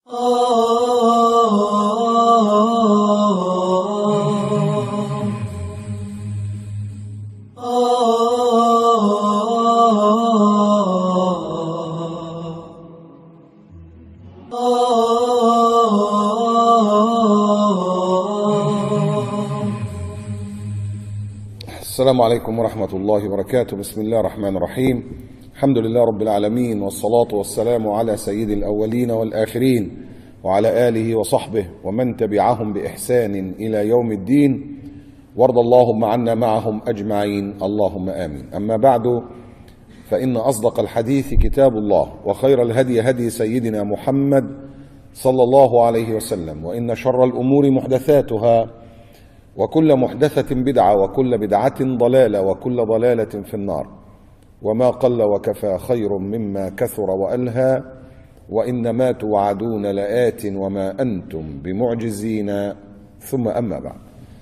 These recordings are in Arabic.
السلام عليكم ورحمة الله وبركاته. بسم الله الرحمن الرحيم. الحمد لله رب العالمين، والصلاة والسلام على سيد الأولين والآخرين وعلى آله وصحبه ومن تبعهم بإحسان إلى يوم الدين، وارض اللهم عنا معهم أجمعين، اللهم آمين. أما بعد، فإن أصدق الحديث كتاب الله، وخير الهدي هدي سيدنا محمد صلى الله عليه وسلم، وإن شر الأمور محدثاتها، وكل محدثة بدعة، وكل بدعة ضلالة، وكل ضلالة في النار. وما قل وكفى خير مما كثر وألهى، وإنما توعدون لآت وما أنتم بمعجزين. ثم أما بعد،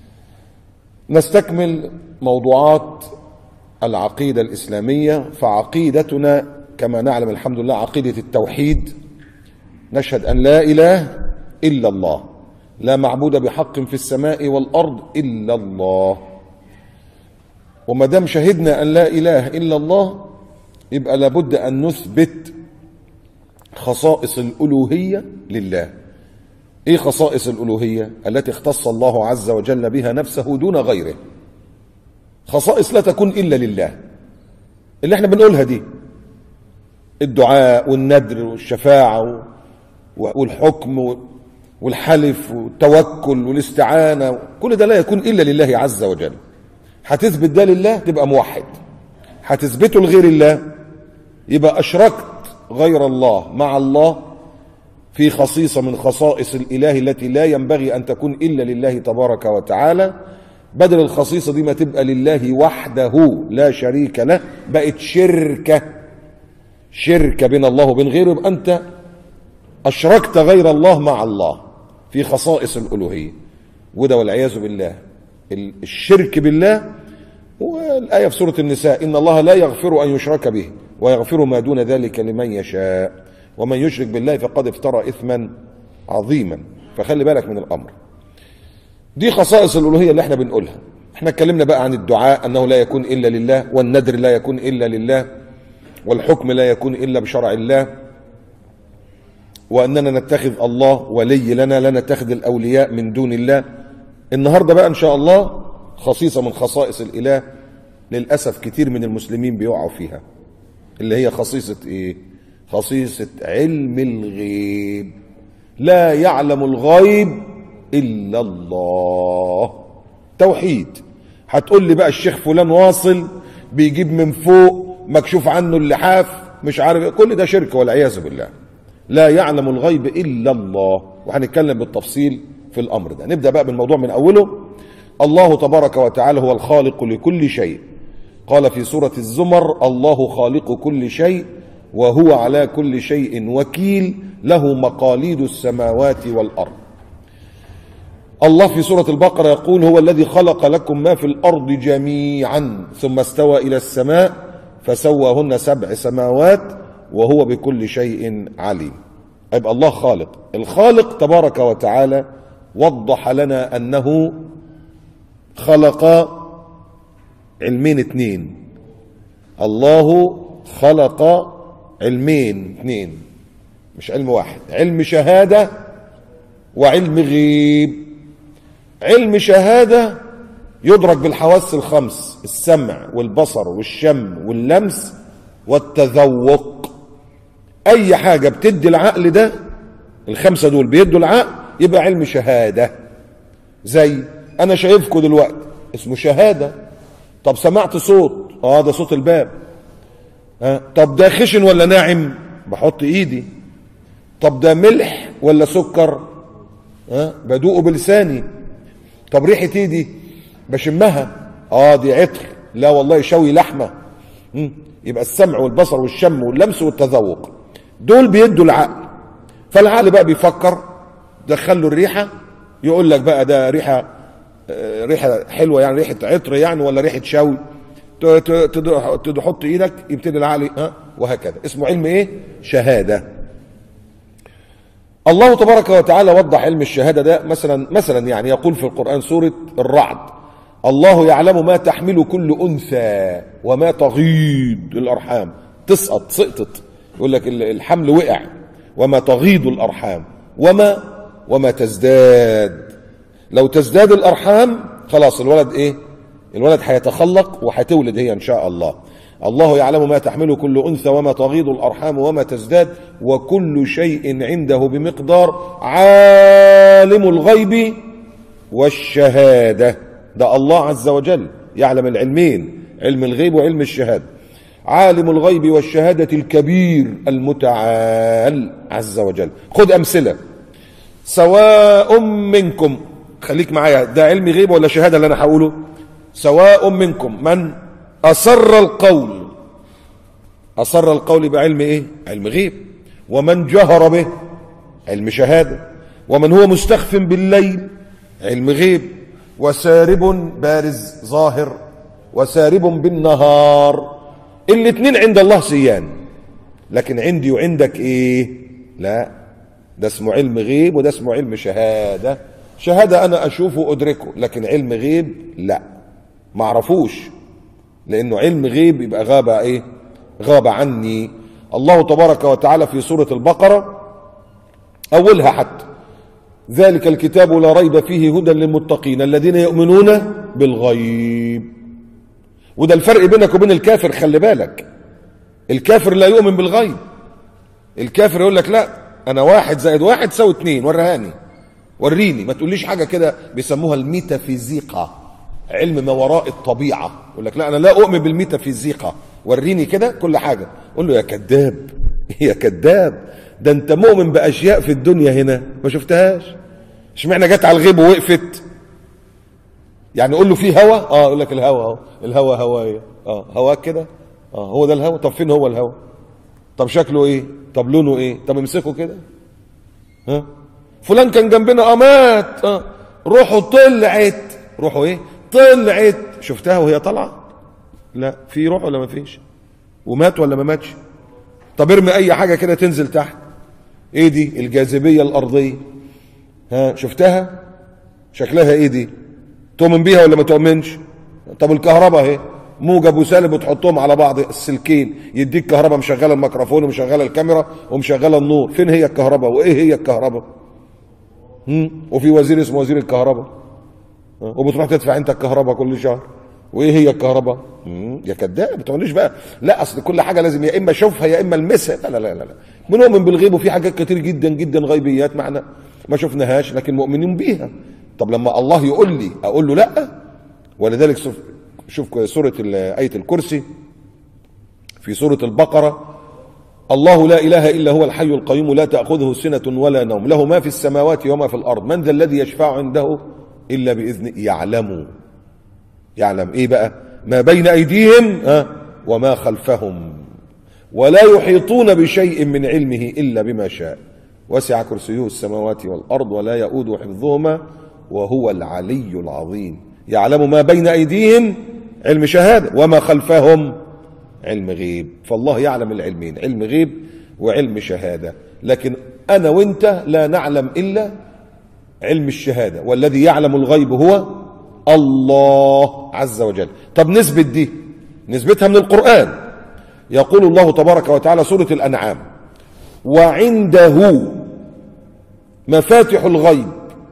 نستكمل موضوعات العقيدة الإسلامية. فعقيدتنا كما نعلم الحمد لله عقيدة التوحيد، نشهد أن لا إله إلا الله، لا معبود بحق في السماء والأرض إلا الله. وما دام شهدنا أن لا إله إلا الله، يبقى لابد أن نثبت خصائص الألوهية لله. إيه خصائص الألوهية؟ التي اختص الله عز وجل بها نفسه دون غيره. خصائص لا تكون إلا لله، اللي احنا بنقولها دي، الدعاء والندر والشفاعة والحكم والحلف والتوكل والاستعانة، كل ده لا يكون إلا لله عز وجل. هتثبت ده لله تبقى موحد، هتثبته لغير الله يبقى أشركت غير الله مع الله في خصيصة من خصائص الإله التي لا ينبغي أن تكون إلا لله تبارك وتعالى. بدل الخصيصة دي ما تبقى لله وحده لا شريك له، بقت شركة بين الله وبين غيره، يبقى أنت أشركت غير الله مع الله في خصائص الألوهية. وده والعياذ بالله الشرك بالله. والآية في سورة النساء: إن الله لا يغفر أن يشرك به ويغفر ما دون ذلك لمن يشاء ومن يشرك بالله فقد افترى إثما عظيما. فخلي بالك من الأمر. دي خصائص الألوهية اللي احنا بنقولها. احنا اتكلمنا بقى عن الدعاء أنه لا يكون إلا لله، والندر لا يكون إلا لله، والحكم لا يكون إلا بشرع الله، وأننا نتخذ الله ولي لنا، لا نتخذ الأولياء من دون الله. النهاردة بقى إن شاء الله خصيصة من خصائص الإله للأسف كتير من المسلمين بيقعوا فيها، اللي هي خصيصة إيه؟ خصيصة علم الغيب. لا يعلم الغيب إلا الله. توحيد. هتقول لي بقى الشيخ فلان واصل بيجيب من فوق مكشوف عنه اللحاف مش عارف، كل ده شرك والعياذ بالله. لا يعلم الغيب إلا الله، وهنتكلم بالتفصيل في الأمر ده. نبدأ بقى بالموضوع من أوله. الله تبارك وتعالى هو الخالق لكل شيء. قال في سورة الزمر: الله خالق كل شيء وهو على كل شيء وكيل، له مقاليد السماوات والأرض. الله في سورة البقرة يقول: هو الذي خلق لكم ما في الأرض جميعا ثم استوى إلى السماء فسواهن 7 سماوات وهو بكل شيء عليم. يبقى الله خالق. الخالق تبارك وتعالى وضح لنا أنه خلق علمين 2. الله خلق علمين 2، مش علم واحد. علم شهادة وعلم غيب. علم شهادة يدرك بالحواس ال5: السمع والبصر والشم واللمس والتذوق. أي حاجة بتدي العقل ده، ال5 دول بيدوا العقل، يبقى علم شهادة. زي أنا شايفكم دلوقتي، اسمه شهادة. طب سمعت صوت، ده صوت الباب. طب ده خشن ولا ناعم؟ بحط إيدي. طب ده ملح ولا سكر؟ بدوقه بلساني. طب ريحة إيدي بشمها، دي عطر، لا والله شوي لحمة. يبقى السمع والبصر والشم واللمس والتذوق دول بيدوا العقل. فالعقل بقى بيفكر، دخله الريحة، يقول لك بقى ده ريحة حلوة يعني، ريحة عطر يعني، ولا ريحة شوي. تحط ايدك يبتدي العقل وهكذا. اسمه علم ايه؟ شهادة. الله تبارك وتعالى وضح علم الشهادة ده مثلا يعني يقول في القرآن سورة الرعد: الله يعلم ما تحمل كل أنثى وما تغيض الأرحام. سقطت، يقول لك الحمل وقع. وما تغيض الأرحام وما تزداد. لو تزداد الأرحام خلاص الولد ايه؟ الولد هيتخلق وهتولد هي ان شاء الله. الله يعلم ما تحمل كل أنثى وما تغيض الأرحام وما تزداد وكل شيء عنده بمقدار. عالم الغيب والشهادة، ده الله عز وجل يعلم العلمين، علم الغيب وعلم الشهادة. عالم الغيب والشهادة الكبير المتعال عز وجل. خد أمثلة: سواء منكم، خليك معايا، ده علم غيب ولا شهادة اللي أنا هقوله؟ سواء منكم من أسر القول. أسر القول بعلم إيه؟ علم غيب. ومن جهر به علم شهادة. ومن هو مستخف بالليل علم غيب. وسارب بارز ظاهر وسارب بالنهار. الاتنين عند الله سيان، لكن عندي وعندك ايه؟ لا، ده اسمه علم غيب وده اسمه علم شهادة. شهادة انا اشوفه وادركه، لكن علم غيب لا، ما اعرفوش، لانه علم غيب يبقى غاب ايه؟ غاب عني. الله تبارك وتعالى في سورة البقرة اولها حتى: ذلك الكتاب لا ريب فيه هدى للمتقين الذين يؤمنون بالغيب. وده الفرق بينك وبين الكافر، خلي بالك. الكافر لا يؤمن بالغيب. الكافر يقول لك لا، انا 1 زائد 1 يساوي 2، وريني، ما تقوليش حاجة كده بيسموها الميتافيزيقا، علم ما وراء الطبيعة. يقول لك لا، انا لا اؤمن بالميتافيزيقا، وريني كده كل حاجة. قول له يا كذاب يا كذاب، ده انت مؤمن باشياء في الدنيا هنا ما شفتهاش. اشمعنى جت على الغيب ووقفت؟ يعني قول له في هوا، يقول لك الهوا اهو، الهوا هوايه، هواك كده، هو ده الهوا. طب فين هو الهوا؟ طب شكله ايه؟ طب لونه ايه؟ طب امسكه كده، فلان كان جنبنا مات، روحه طلعت. روحه ايه؟ طلعت. شفتها وهي طالعه؟ لا، في روح ولا ما فيش؟ ومات ولا ما ماتش؟ طب ارمي اي حاجه كده تنزل تحت، ايه دي؟ الجاذبيه الارضيه. شفتها؟ شكلها ايه دي؟ تؤمن بيها ولا ما تؤمنش؟ طب الكهرباء اهي، موجب وسالب وتحطهم على بعض السلكين يديك كهرباء، مشغله الميكروفون ومشغله الكاميرا ومشغله النور. فين هي الكهرباء؟ وايه هي الكهرباء؟ وفي وزير اسمه وزير الكهرباء، وبتروح تدفع انت الكهرباء كل شهر. وايه هي الكهرباء؟ يا كذاب، ما تقوليش بقى لا اصل كل حاجه لازم يا اما اشوفها يا اما المسها. لا لا لا لا، بنؤمن بالغيب، وفي حاجات كتير جدا جدا غيبيات معنا ما شفناهاش لكن مؤمنين بيها. طب لما الله يقول لي اقول له لا؟ ولذلك شوف سوره آية الكرسي في سوره البقره: الله لا اله الا هو الحي القيوم لا تاخذه سنه ولا نوم له ما في السماوات وما في الارض من ذا الذي يشفع عنده الا باذنه. يعلم ايه بقى؟ ما بين ايديهم وما خلفهم ولا يحيطون بشيء من علمه الا بما شاء وسع كرسيه السماوات والارض ولا يؤوده حفظهما وهو العلي العظيم. يعلم ما بين ايديهم علم شهاده وما خلفهم علم غيب. فالله يعلم العلمين، علم غيب وعلم شهاده، لكن انا وانت لا نعلم الا علم الشهاده، والذي يعلم الغيب هو الله عز وجل. طب نثبت دي، نثبتها من القرآن. يقول الله تبارك وتعالى سورة الأنعام: وعنده مفاتح الغيب.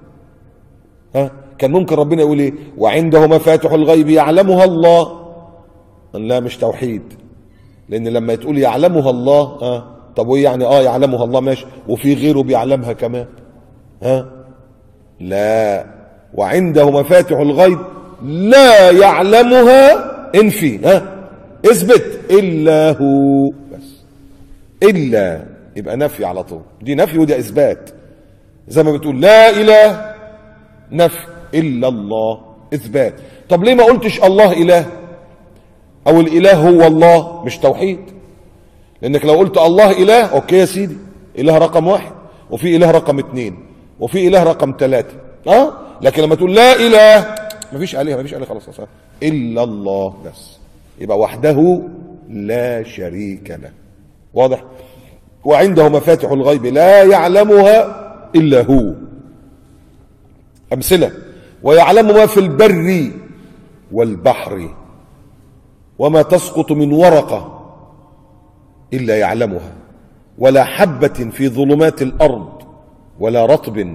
كان ممكن ربنا يقول ايه؟ وعنده مفاتح الغيب يعلمها الله. لا، مش توحيد، لان لما تقول يعلمها الله طب وايه يعني؟ يعلمها الله ماشي، وفي غيره بيعلمها كمان. لا، وعنده مفاتح الغيب لا يعلمها، انفي اثبت الا هو بس. الا يبقى نفي على طول، دي نفي ودي اثبات. زي ما بتقول لا اله نفي، الا الله اثبات. طب ليه ما قلتش الله اله او الاله هو الله؟ مش توحيد، لانك لو قلت الله اله اوكي يا سيدي، اله رقم 1، وفي اله رقم 2، وفي اله رقم 3. لكن لما تقول لا اله مفيش عليه خلاص الا الله بس، يبقى وحده لا شريك له. واضح؟ وعنده مفاتح الغيب لا يعلمها إلا هو. أمثلة: ويعلم ما في البر والبحر وما تسقط من ورقة إلا يعلمها ولا حبة في ظلمات الأرض ولا رطب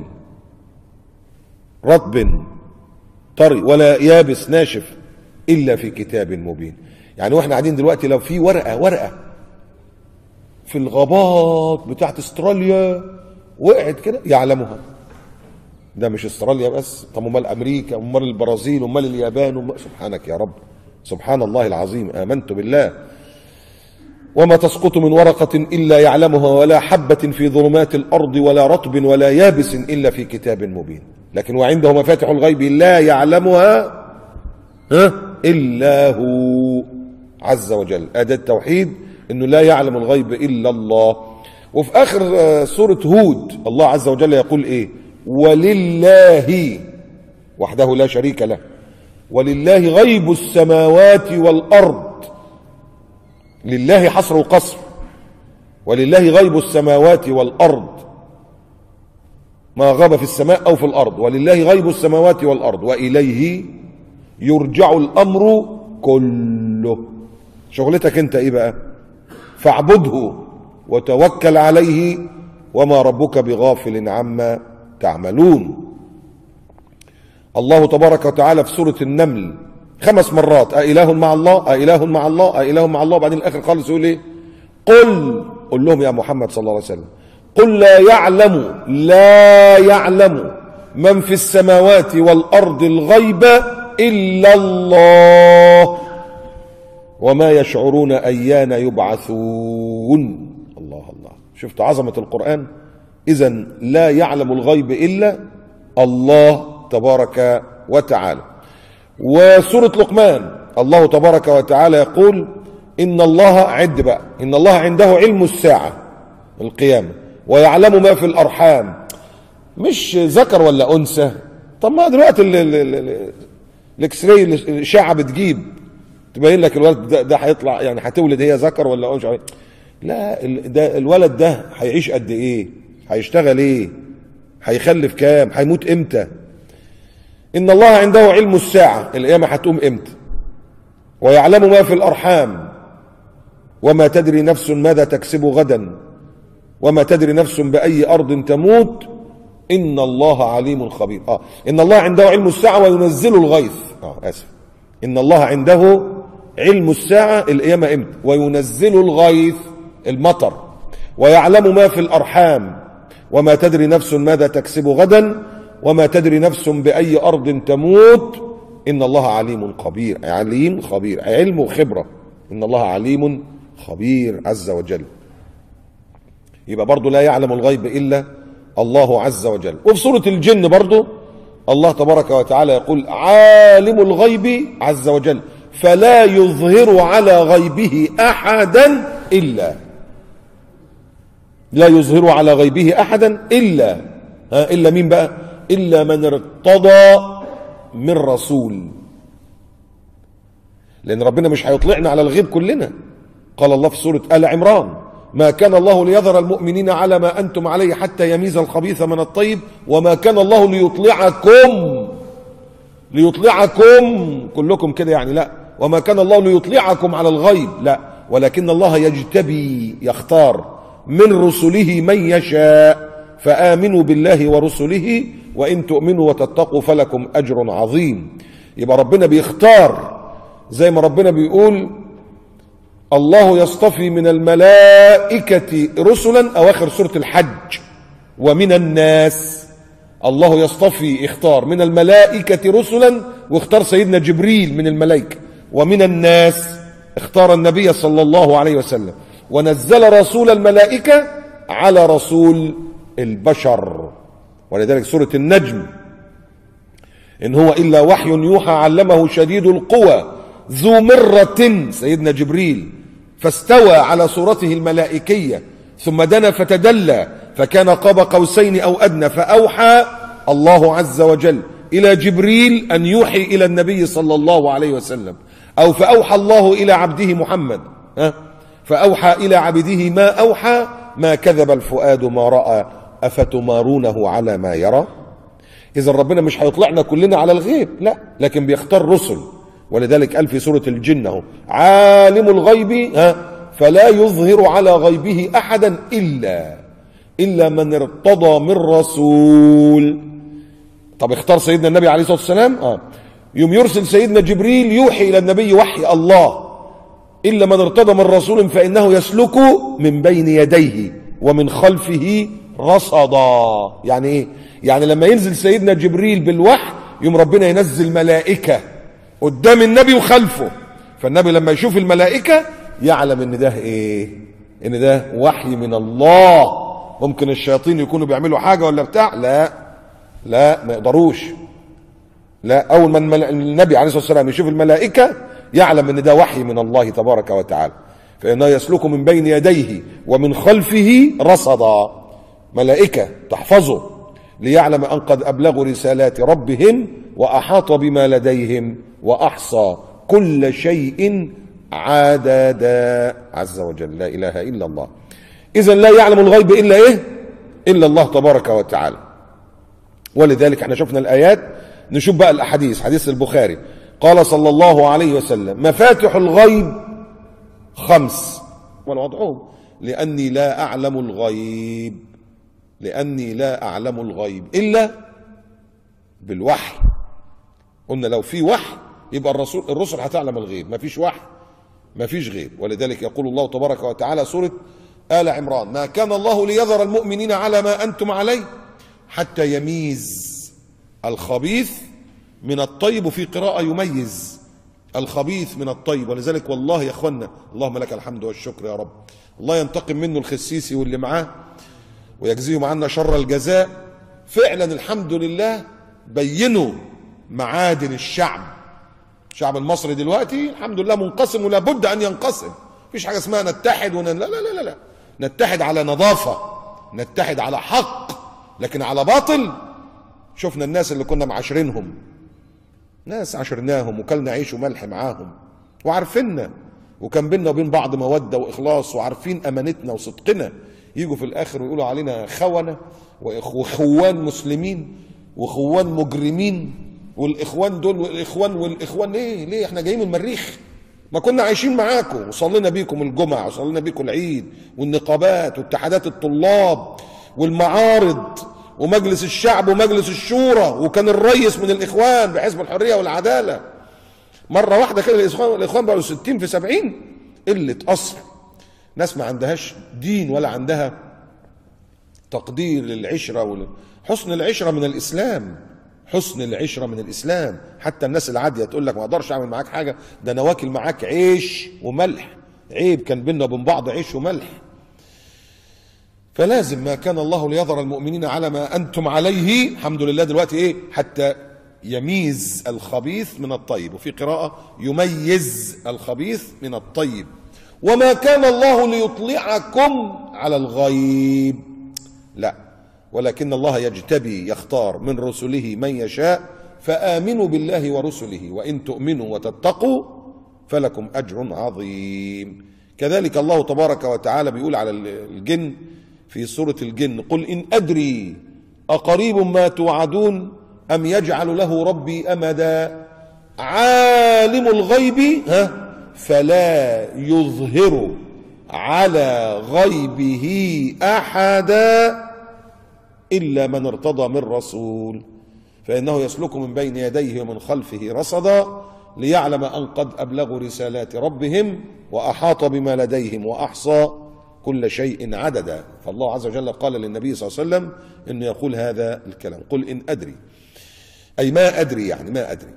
طري ولا يابس ناشف إلا في كتاب مبين. يعني واحنا قاعدين دلوقتي لو في ورقة في الغابات بتاعت استراليا وقعت كده يعلمها. ده مش استراليا بس، طب امال امريكا، امال البرازيل، امال اليابان، سبحانك يا رب، سبحان الله العظيم. آمنت بالله. وما تسقط من ورقة إلا يعلمها ولا حبة في ظلمات الأرض ولا رطب ولا يابس إلا في كتاب مبين. لكن وعنده مفاتح الغيب لا يعلمها إلا هو عز وجل. أداة التوحيد إنه لا يعلم الغيب إلا الله. وفي آخر سورة هود الله عز وجل يقول إيه؟ ولله وحده لا شريك له، ولله غيب السماوات والأرض. لله حصر وقصر، ولله غيب السماوات والأرض، ما غاب في السماء أو في الأرض، ولله غيب السماوات والأرض وإليه يرجع الأمر كله. شغلتك انت ايه بقى؟ فاعبده وتوكل عليه وما ربك بغافل عما تعملون. الله تبارك وتعالى في سورة النمل 5 مرات أإله مع الله، أإله مع الله، أإله مع الله، بعدين الآخر خالص يقول ايه؟ قل لهم يا محمد صلى الله عليه وسلم قل لا يعلم من في السماوات والأرض الغيب إلا الله وما يشعرون أيان يبعثون. الله الله، شفت عظمة القرآن؟ إذن لا يعلم الغيب إلا الله تبارك وتعالى. وسورة لقمان الله تبارك وتعالى يقول إن الله إن الله عنده علم الساعة القيامة ويعلم ما في الأرحام. مش ذكر ولا أنثى. طب ما دلوقتي الاكس راي الاشعه بتجيب تبين لك الولد ده هيطلع، يعني هتولد هي ذكر ولا انثى. لا، ده الولد ده هيعيش قد ايه، هيشتغل ايه، هيخلف كام، هيموت امتى. ان الله عنده علم الساعه، القيامه هتقوم امتى، ويعلم ما في الارحام وما تدري نفس ماذا تكسب غدا وما تدري نفس باي ارض تموت إن الله عليم خبير. إن الله عنده علم الساعة وينزل الغيث. إن الله عنده علم الساعة القيامة إمتى، وينزل الغيث المطر، ويعلم ما في الأرحام وما تدري نفس ماذا تكسب غدا وما تدري نفس بأي أرض تموت إن الله عليم خبير. عليم خبير، علم وخبرة. إن الله عليم خبير عز وجل. يبقى برضو لا يعلم الغيب إلا الله عز وجل. وفي سورة الجن برضو الله تبارك وتعالى يقول عالم الغيب عز وجل فلا يظهر على غيبه أحدا لا يظهر على غيبه أحدا إلا مين بقى؟ إلا من ارتضى من رسول. لأن ربنا مش هيطلعنا على الغيب كلنا. قال الله في سورة آل عمران ما كان الله ليذر المؤمنين على ما أنتم عليه حتى يميز الخبيث من الطيب وما كان الله ليطلعكم كلكم كده، يعني لا، وما كان الله ليطلعكم على الغيب، لا، ولكن الله يجتبي يختار من رسله من يشاء فآمنوا بالله ورسله وإن تؤمنوا وتتقوا فلكم أجر عظيم. يبقى ربنا بيختار زي ما ربنا بيقول الله يصطفي من الملائكة رسلا، أواخر سورة الحج، ومن الناس. الله يصطفي اختار من الملائكة رسلا، واختار سيدنا جبريل من الملائكة. ومن الناس اختار النبي صلى الله عليه وسلم، ونزل رسول الملائكة على رسول البشر. ولذلك سورة النجم إن هو إلا وحي يوحى علمه شديد القوى ذو مرة، سيدنا جبريل، فاستوى على صورته الملائكية ثم دنا فتدلى فكان قاب قوسين أو أدنى، فأوحى الله عز وجل إلى جبريل أن يوحي إلى النبي صلى الله عليه وسلم، أو فأوحى الله إلى عبده محمد، فأوحى إلى عبده ما أوحى ما كذب الفؤاد ما رأى أفتمارونه على ما يرى. إذا ربنا مش هيطلعنا كلنا على الغيب، لا، لكن بيختار رسل. ولذلك قال في سورة الجن اهو: عالم الغيب فلا يظهر على غيبه أحدا إلا من ارتضى من رسول. طب اختار سيدنا النبي عليه الصلاة والسلام، يوم يرسل سيدنا جبريل يوحي إلى النبي وحي الله: إلا من ارتضى من رسول فإنه يسلك من بين يديه ومن خلفه رصدا. يعني إيه؟ يعني لما ينزل سيدنا جبريل بالوحي يوم ربنا ينزل ملائكة قدام النبي وخلفه، فالنبي لما يشوف الملائكة يعلم ان ده ايه؟ ان ده وحي من الله. ممكن الشياطين يكونوا بيعملوا حاجة ولا بتاع، لا ما يقدروش. لا، اول ما النبي عليه الصلاة والسلام يشوف الملائكة يعلم ان ده وحي من الله تبارك وتعالى. فإنه يسلك من بين يديه ومن خلفه رصدا، ملائكة تحفظه، ليعلم أن قد أبلغوا رسالات ربهم وأحاط بما لديهم وأحصى كل شيء عددا عز وجل. لا إله إلا الله. إذن لا يعلم الغيب إلا إيه؟ إلا الله تبارك وتعالى. ولذلك احنا شفنا الآيات، نشوف بقى الأحاديث. حديث البخاري قال صلى الله عليه وسلم: مفاتح الغيب 5 والوضعهم لأني لا أعلم الغيب، لأني لا أعلم الغيب إلا بالوحي. قلنا لو في وحي يبقى الرسل هتعلم الغيب، ما فيش وحي ما فيش غيب. ولذلك يقول الله تبارك وتعالى سورة آل عمران: ما كان الله ليذر المؤمنين على ما أنتم عليه حتى يميز الخبيث من الطيب، وفي قراءة يميز الخبيث من الطيب. ولذلك والله يا اخوانا، اللهم لك الحمد والشكر يا رب، الله ينتقم منه الخسيسي واللي معاه ويجزيهم عنا شر الجزاء. فعلا الحمد لله بينوا معادن الشعب المصري دلوقتي الحمد لله منقسم، ولا بد ان ينقسم. مفيش حاجه اسمها نتحد لا لا لا لا، نتحد على نظافه، نتحد على حق، لكن على باطل. شفنا الناس اللي كنا معاشرينهم، ناس عاشرناهم وكلنا عيش وملح معاهم وعارفيننا، وكان بيننا وبين بعض موده واخلاص وعارفين امانتنا وصدقنا، يجوا في الاخر ويقولوا علينا خونه وخوان مسلمين وخوان مجرمين، والاخوان دول والاخوان ليه احنا جايين من المريخ؟ ما كنا عايشين معاكم وصلينا بيكم الجمعه وصلينا بيكم العيد والنقابات واتحادات الطلاب والمعارض ومجلس الشعب ومجلس الشورى، وكان الرئيس من الاخوان بحزب الحريه والعداله. مره واحده كده الاخوان بقوا 60 في 70. قله اصل، ناس ما عندهاش دين ولا عندها تقدير للعشره حسن العشره من الاسلام، حسن العشره من الاسلام. حتى الناس العاديه تقول لك ما اقدرش اعمل معاك حاجه، ده انا واكل معاك عيش وملح. عيب كان بيننا وبين بعض عيش وملح. فلازم ما كان الله ليذر المؤمنين على ما انتم عليه، الحمد لله دلوقتي ايه؟ حتى يميز الخبيث من الطيب، وفي قراءة يميز الخبيث من الطيب. وما كان الله ليطلعكم على الغيب، لا، ولكن الله يجتبي يختار من رسله من يشاء، فآمنوا بالله ورسله وإن تؤمنوا وتتقوا فلكم أجر عظيم. كذلك الله تبارك وتعالى بيقول على الجن في سورة الجن: قل إن أدري أقريب ما توعدون أم يجعل له ربي أمدا عالم الغيب فلا يظهر على غيبه أحدا إلا من ارتضى من رسول فإنه يسلك من بين يديه ومن خلفه رصدا ليعلم أن قد أبلغوا رسالات ربهم وأحاط بما لديهم وأحصى كل شيء عددا. فالله عز وجل قال للنبي صلى الله عليه وسلم إنه يقول هذا الكلام: قل إن أدري، أي ما أدري، يعني ما أدري.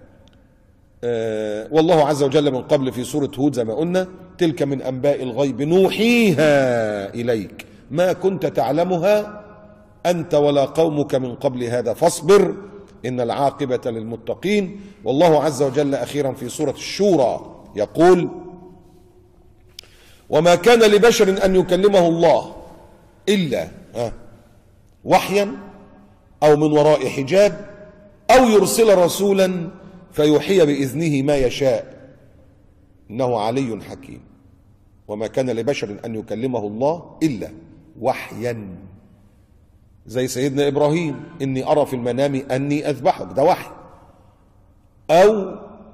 والله عز وجل من قبل في سورة هود زي ما قلنا: تلك من أنباء الغيب نوحيها إليك ما كنت تعلمها أنت ولا قومك من قبل هذا فاصبر إن العاقبة للمتقين. والله عز وجل أخيرا في سورة الشورى يقول: وما كان لبشر أن يكلمه الله إلا وحيا أو من وراء حجاب أو يرسل رسولا فيوحي بإذنه ما يشاء إنه علي حكيم. وما كان لبشر أن يكلمه الله إلا وحيا، زي سيدنا إبراهيم إني أرى في المنام أني أذبحك، ده وحي، أو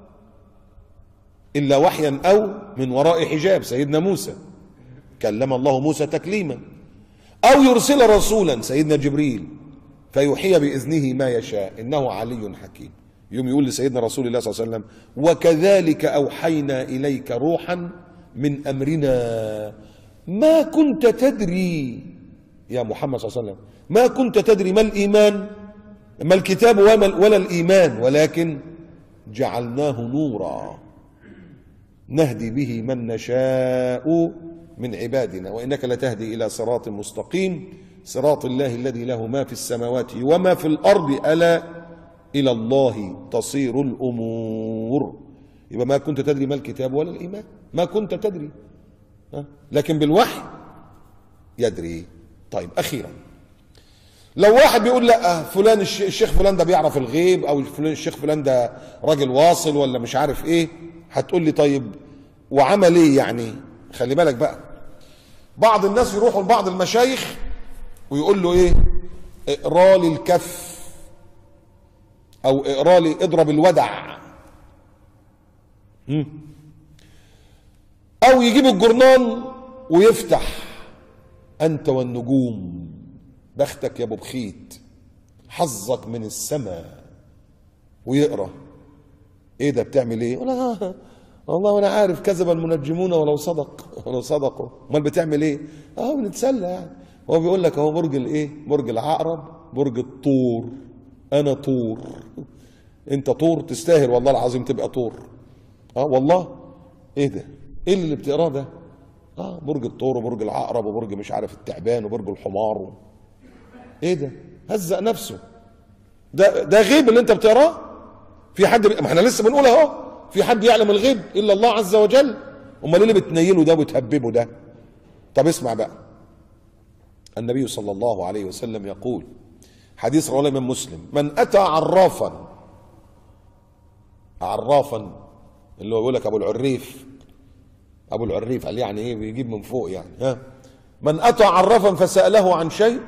إلا وحيا أو من وراء حجاب سيدنا موسى كلم الله موسى تكليما، أو يرسل رسولا سيدنا جبريل فيوحي بإذنه ما يشاء إنه علي حكيم. يوم يقول لسيدنا رسول الله صلى الله عليه وسلم وكذلك أوحينا إليك روحا من أمرنا ما كنت تدري يا محمد صلى الله عليه وسلم، ما كنت تدري ما الإيمان، ما الكتاب ولا الإيمان، ولكن جعلناه نورا نهدي به من نشاء من عبادنا وإنك لتهدي إلى صراط مستقيم صراط الله الذي له ما في السماوات وما في الأرض ألا إلى الله تصير الأمور. يبقى ما كنت تدري ما الكتاب ولا الإيمان، ما كنت تدري، لكن بالوحي يدري. طيب أخيرا، لو واحد بيقول لا فلان الشيخ فلان ده بيعرف الغيب، أو الشيخ فلان ده راجل واصل ولا مش عارف إيه، هتقول لي طيب وعمل إيه يعني؟ خلي بالك بقى، بعض الناس يروحوا لبعض المشايخ ويقول له إيه، اقرا لي الكف، أو اقرا لي اضرب الودع، أو يجيب الجرنان ويفتح أنت والنجوم بختك يا أبو بخيت حظك من السماء، ويقرأ. إيه ده بتعمل إيه؟ والله وأنا عارف كذب المنجمون ولو صدقوا. أمال بتعمل إيه؟ بنتسلى يعني. هو بيقول لك أهو برج الإيه؟ برج العقرب، برج الطور، أنا طور، أنت طور تستاهل والله العظيم تبقى طور. والله إيه ده؟ إيه اللي بتقراه ده؟ برج الطور وبرج العقرب وبرج مش عارف التعبان وبرج الحمار ايه ده؟ هزق نفسه. ده غيب اللي انت بتقراه؟ في حد ما احنا لسه بنقول اهو، في حد يعلم الغيب الا الله عز وجل؟ امال ايه اللي بتنيله ده وتهببه ده؟ طب اسمع بقى، النبي صلى الله عليه وسلم يقول، حديث رواه الإمام مسلم، من اتى عرافا اللي هو يقول لك ابو العريف قال يعني ايه؟ بيجيب من فوق يعني. من اتى عرافا فسأله عن شيء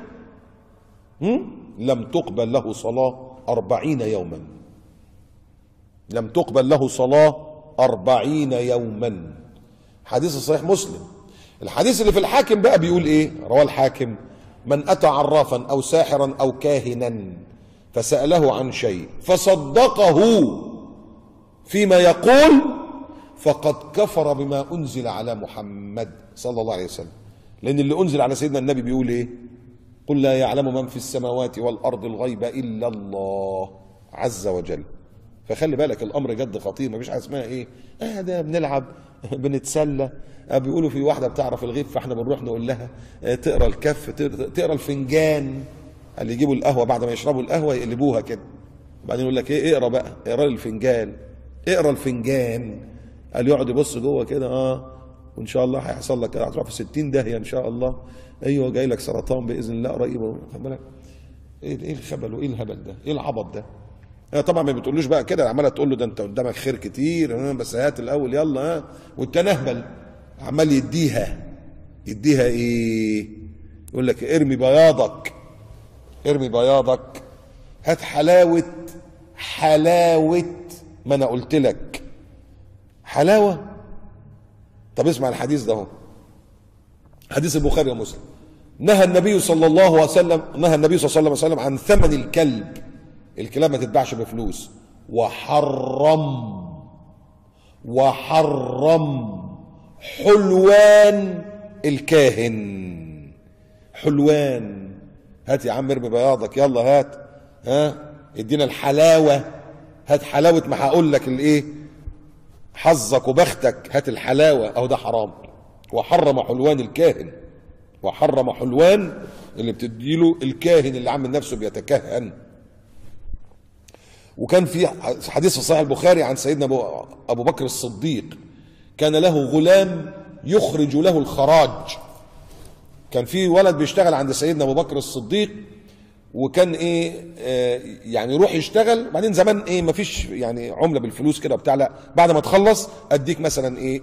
لم تقبل له صلاة 40 يوما، لم تقبل له صلاة 40 يوما. حديث صحيح مسلم. الحديث اللي في الحاكم بقى بيقول ايه؟ رواه الحاكم، من اتى عرافا او ساحرا او كاهنا فسأله عن شيء فصدقه فيما يقول فقد كفر بما أنزل على محمد صلى الله عليه وسلم. لأن اللي أنزل على سيدنا النبي بيقول إيه؟ قل لا يعلم من في السماوات والأرض الغيب إلا الله عز وجل. فخلي بالك الأمر جد خطير، مفيش حاجة اسمها إيه؟ ده بنلعب بنتسلى. بيقولوا في واحدة بتعرف الغيب فإحنا بنروح نقول لها تقرأ الكف، تقرأ الفنجان. اللي يجيبوا القهوة بعد ما يشربوا القهوة يقلبوها كده، بعدين يقول لك إيه؟ اقرأ بقى، اقرأ الفنجان، اقرأ الفنجان. قال يقعد يبص جوه كده وان شاء الله هيحصل لك كده، هتروح في 60 داهيه ان شاء الله. ايوه جاي لك سرطان باذن الله قريب. خد بالك ايه الخبل وايه الهبل ده؟ ايه العبط ده؟ طبعا ما بتقولوش بقى كده، عماله تقول له ده انت قدامك خير كتير بس هات الاول يلا. والتاني اهبل عمال يديها ايه؟ يقول لك ارمي بياضك، هات حلاوه ما انا قلت لك حلاوة. طب اسمع الحديث ده، حديث البخاري ومسلم. نهى النبي صلى الله عليه وسلم عن ثمن الكلاب ما تتباعش بفلوس، وحرم حلوان الكاهن. حلوان، هات يا عم ارمي بياضك يلا هات، ادينا الحلاوة، هات حلاوة ما هقول لك الايه؟ حظك وبختك، هات الحلاوة. أو ده حرام. وحرم حلوان الكاهن، وحرم حلوان اللي بتديله الكاهن اللي عامل نفسه بيتكهن. وكان في حديث في صحيح البخاري عن سيدنا أبو بكر الصديق، كان له غلام يخرج له الخراج. كان في ولد بيشتغل عند سيدنا أبو بكر الصديق، وكان يعني يروح يشتغل، بعدين زمان مفيش يعني عمله بالفلوس كده بتاع، لا بعد ما تخلص اديك مثلا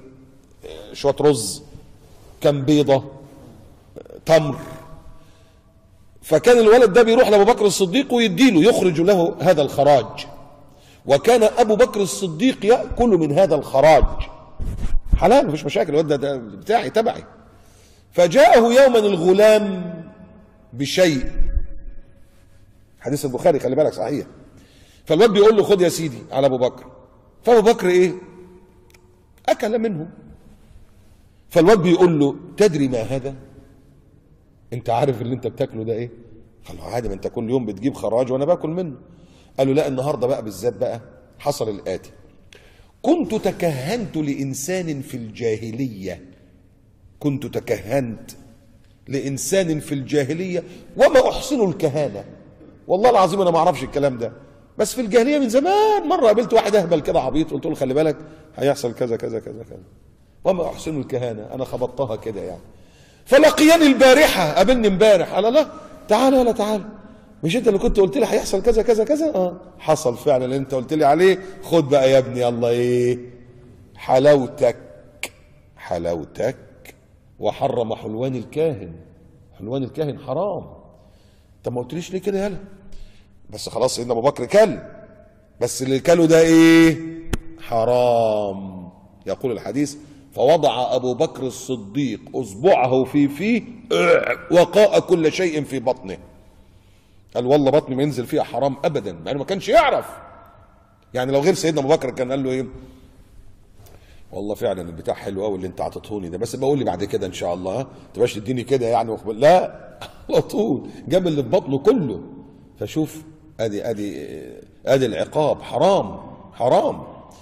شويه رز، كام بيضه، تمر. فكان الولد ده بيروح لأبو بكر الصديق ويديله، يخرج له هذا الخراج، وكان أبو بكر الصديق يأكل من هذا الخراج، حلال مفيش مشاكل، الولد ده بتاعي تبعي. فجاءه يوما الغلام بشيء، حديث البخاري خلي بالك صحيح. فالواد بيقول له خد يا سيدي على أبو بكر، فأبو بكر إيه؟ أكل منه. فالواد بيقول له تدري ما هذا؟ أنت عارف اللي أنت بتاكله ده إيه؟ قال له عادي، ما أنت كل يوم بتجيب خراج وأنا باكل منه. قال له لا، النهارده بقى بالذات بقى حصل الآتي: كنت تكهنت لإنسان في الجاهلية، كنت تكهنت لإنسان في الجاهلية وما أحسن الكهانة. والله العظيم أنا ما أعرفش الكلام ده، بس في الجاهلية من زمان مرة قابلت واحد أهبل كده عبيط، قلت له خلي بالك هيحصل كذا كذا كذا كذا، وما أحسن الكهانة، أنا خبطتها كده يعني. فلقياني البارحة، قابلني امبارح، قال لا تعالى يلا تعالى، مش أنت اللي كنت قلت لي هيحصل كذا كذا كذا؟ حصل فعلا اللي أنت قلت لي عليه، خد بقى يا ابني يلا إيه حلاوتك، حلاوتك. وحرم حلوان الكاهن، حلوان الكاهن حرام. طب ما قلتليش ليه كده يالا؟ بس خلاص سيدنا ابو بكر كل، بس اللي كله ده ايه؟ حرام. يقول الحديث: فوضع ابو بكر الصديق اصبعه في فيه وقاء كل شيء في بطنه. قال والله بطني ما ينزل فيها حرام ابدا، مع انه ما كانش يعرف. يعني لو غير سيدنا ابو بكر كان قال له ايه؟ والله فعلا البتاع حلو قوي اللي انت عطيتهوني ده، بس بقول لي بعد كده ان شاء الله، ما تبقاش تديني كده يعني. لا، على طول جاب اللي في بطنه كله. فشوف ادي العقاب، حرام حرام.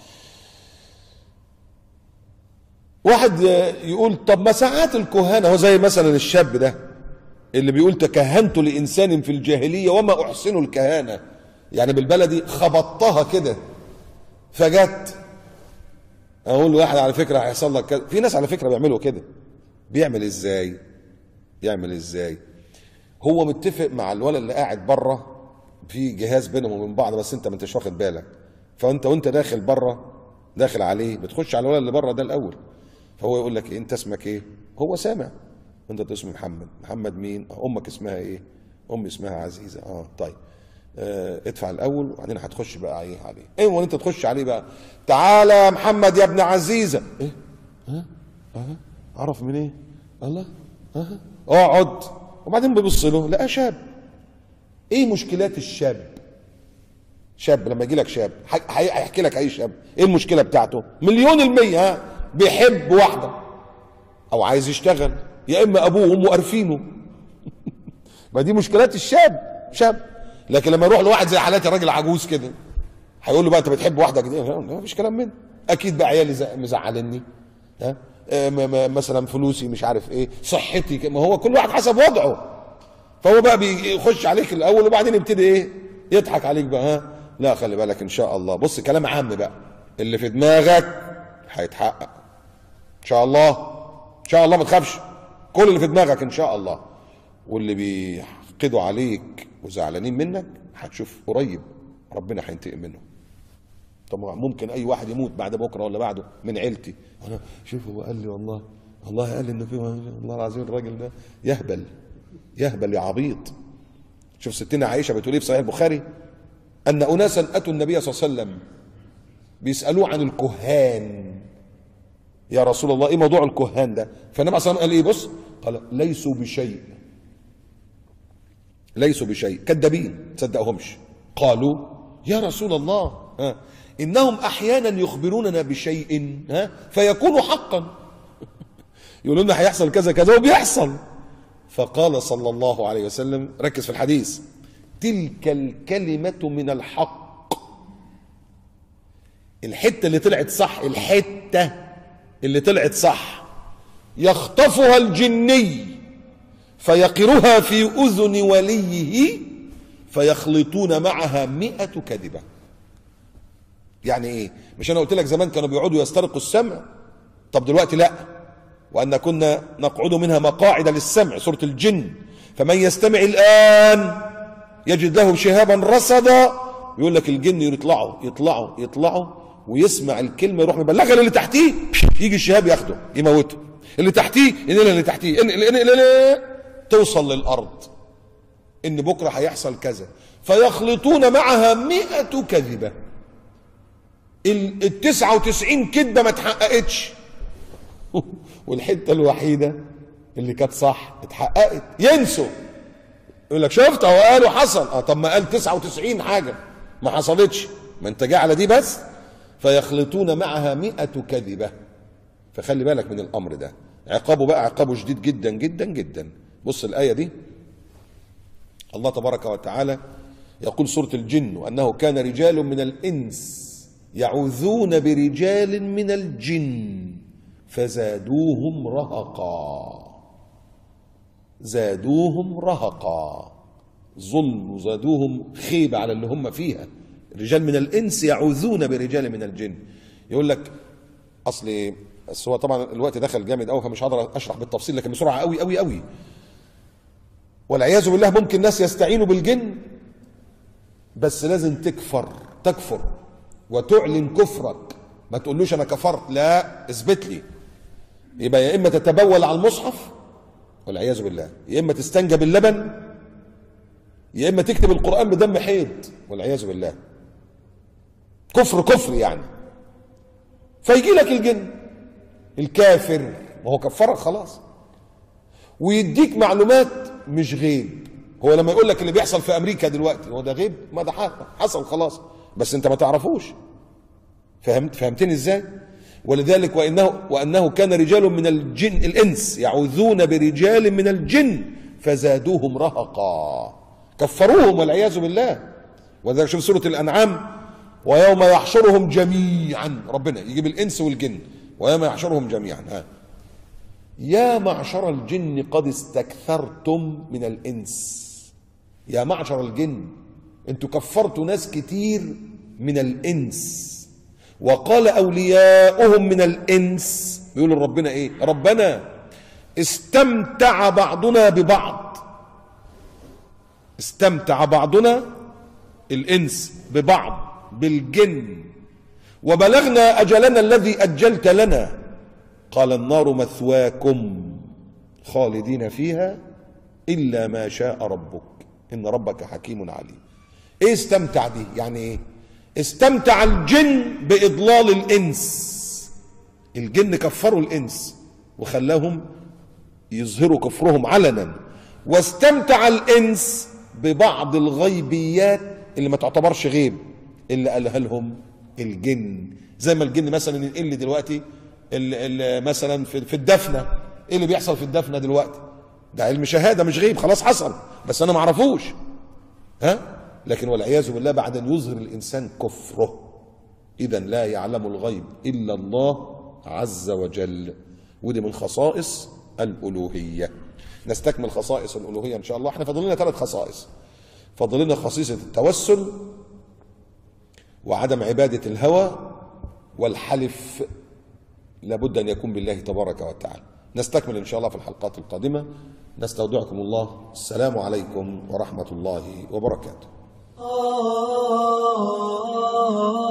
واحد يقول طب ما ساعات الكهانه، هو زي مثلا الشاب ده اللي بيقول تكهنت لانسان في الجاهليه وما احسن الكهانه، يعني بالبلدي خبطتها كده فجت. اقول له واحد على فكره هيحصل لك كذا. في ناس على فكره بيعملوا كده. بيعمل ازاي؟ يعمل ازاي؟ هو متفق مع الولد اللي قاعد بره، في جهاز بينهم وبين بعض، بس انت ما انتش واخد بالك. فانت وانت داخل بره، داخل عليه، بتخش على الولد اللي بره ده الاول. فهو يقول لك إيه؟ انت اسمك ايه؟ هو سامع. انت اسمي محمد. محمد مين؟ امك اسمها ايه؟ امي اسمها عزيزه. طيب ادفع الاول وبعدين هتخش بقى عليه. ايه وانت تخش عليه بقى؟ تعالى يا محمد يا ابن عزيزه. ايه؟ عرف من ايه؟ الله. اقعد. وبعدين بيبص له لقى شاب. ايه مشكلات الشاب؟ شاب لما يجي لك شاب هيحكي لك اي شاب ايه المشكله بتاعته؟ 100% بيحب واحده او عايز يشتغل، يا اما ابوه وامه قارفينه. ما دي مشكلات الشاب، شاب. لكن لما يروح لواحد زي حالاتي راجل عجوز كده، هيقول له بقى انت بتحب واحده جديده؟ ما فيش كلام منه. اكيد بقى عيالي مزعلني، مثلا فلوسي مش عارف ايه، صحتي، ما هو كل واحد حسب وضعه. فهو بقى بيخش عليك الاول وبعدين يبتدي ايه؟ يضحك عليك بقى. لا خلي بالك ان شاء الله. بص كلام عام بقى، اللي في دماغك هيتحقق ان شاء الله، ان شاء الله ما تخافش. كل اللي في دماغك ان شاء الله. واللي بيحقدوا عليك وزعلانين منك هتشوف قريب ربنا هينتقم منه. طبعا ممكن اي واحد يموت بعد بكره ولا بعده من عيلتي. انا شوف هو قال لي والله قال انه في، والله العظيم الراجل ده يهبل يا عبيط. شوف ستنا عائشه بتقول ايه في صحيح البخاري: ان اناسا اتوا النبي صلى الله عليه وسلم بيسالوه عن الكهان. يا رسول الله ايه موضوع الكهان ده؟ فالنبي صلى الله عليه وسلم قال ايه؟ بص، قال ليسوا بشيء كذابين تصدقهمش. قالوا يا رسول الله انهم احيانا يخبروننا بشيء فيكون حقا. يقولوا لنا هيحصل كذا كذا وبيحصل. فقال صلى الله عليه وسلم، ركز في الحديث: تلك الكلمة من الحق. الحتة اللي طلعت صح، الحتة اللي طلعت صح يخطفها الجني فيقرها في أذن وليه فيخلطون معها 100 كذبة. يعني ايه؟ مش انا قلت لك زمان كانوا بيقعدوا يسترقوا السمع؟ طب دلوقتي لا، وأن كنا نقعد منها مقاعد للسمع، سورة الجن. فمن يستمع الآن يجد له شهابا رصدا. يقول لك الجن يطلعوا ويسمع الكلمة يروح مبلغها للي تحتيه، يجي الشهاب ياخده يموته، اللي تحتيه ينقلها اللي تحتيه، توصل للأرض. ان بكره هيحصل كذا، فيخلطون معها 100 كذبه. ال 99 كذبه ما اتحققتش والحته الوحيده اللي كانت صح اتحققت. ينسوا، يقول لك شفت هو قالوا حصل. طب ما قال 99 حاجه ما حصلتش، ما انت جاي على دي بس. فيخلطون معها 100 كذبه. فخلي بالك من الامر ده. عقابه بقى عقابه شديد جدا جدا جدا. بص الايه دي، الله تبارك وتعالى يقول سورة الجن: وأنه كان رجال من الإنس يعوذون برجال من الجن فزادوهم رهقا. زادوهم رهقا، ظلم، وزادوهم خيبة على اللي هم فيها. رجال من الإنس يعوذون برجال من الجن. يقول لك أصل هو طبعا الوقت دخل جامد قوي فمش هقدر أشرح بالتفصيل، لكن بسرعة قوي قوي قوي. والعياذ بالله ممكن ناس يستعينوا بالجن، بس لازم تكفر وتعلن كفرك. ما تقولوش انا كفرت، لا، اثبت لي. يبقى يا اما تتبول على المصحف والعياذ بالله، يا اما تستنجى باللبن، يا اما تكتب القرآن بدم حيض والعياذ بالله. كفر يعني. فيجي لك الجن الكافر، ما هو كفرك خلاص، ويديك معلومات مش غيب. هو لما يقول لك اللي بيحصل في امريكا دلوقتي هو ده غيب؟ ما ده حصل خلاص، بس انت ما تعرفوش. فهمتني ازاي؟ ولذلك وانه كان رجال من الجن الانس يعوذون برجال من الجن فزادوهم رهقا. كفروهم والعياذ بالله. وذلك شوف سورة الانعام: ويوم يحشرهم جميعا. ربنا يجيب الانس والجن، ويوم يحشرهم جميعا. يا معشر الجن قد استكثرتم من الإنس. يا معشر الجن، انتوا كفرتوا ناس كتير من الإنس. وقال أولياؤهم من الإنس، بيقولوا ربنا إيه؟ ربنا استمتع بعضنا ببعض. استمتع بعضنا الإنس ببعض بالجن، وبلغنا أجلنا الذي أجلت لنا. قال النار مثواكم خالدين فيها إلا ما شاء ربك إن ربك حكيم عليم. إيه استمتع دي؟ يعني إيه؟ استمتع الجن بإضلال الإنس. الجن كفروا الإنس وخلاهم يظهروا كفرهم علنا، واستمتع الإنس ببعض الغيبيات اللي ما تعتبرش غيب اللي قالها لهم الجن. زي ما الجن مثلا ينقل لي دلوقتي اللي مثلا في الدفنه، ايه اللي بيحصل في الدفنه دلوقتي؟ ده علم شهاده مش غيب، خلاص حصل بس انا ما اعرفوش. لكن والعياذ بالله بعد ان يظهر الانسان كفره. اذا لا يعلم الغيب الا الله عز وجل. ودي من خصائص الالوهيه. نستكمل خصائص الالوهيه ان شاء الله. احنا فاضل لنا 3 خصائص. فاضل لنا خصيصه التوسل، وعدم عباده الهوى، والحلف لابد أن يكون بالله تبارك وتعالى. نستكمل إن شاء الله في الحلقات القادمة. نستودعكم الله. السلام عليكم ورحمة الله وبركاته.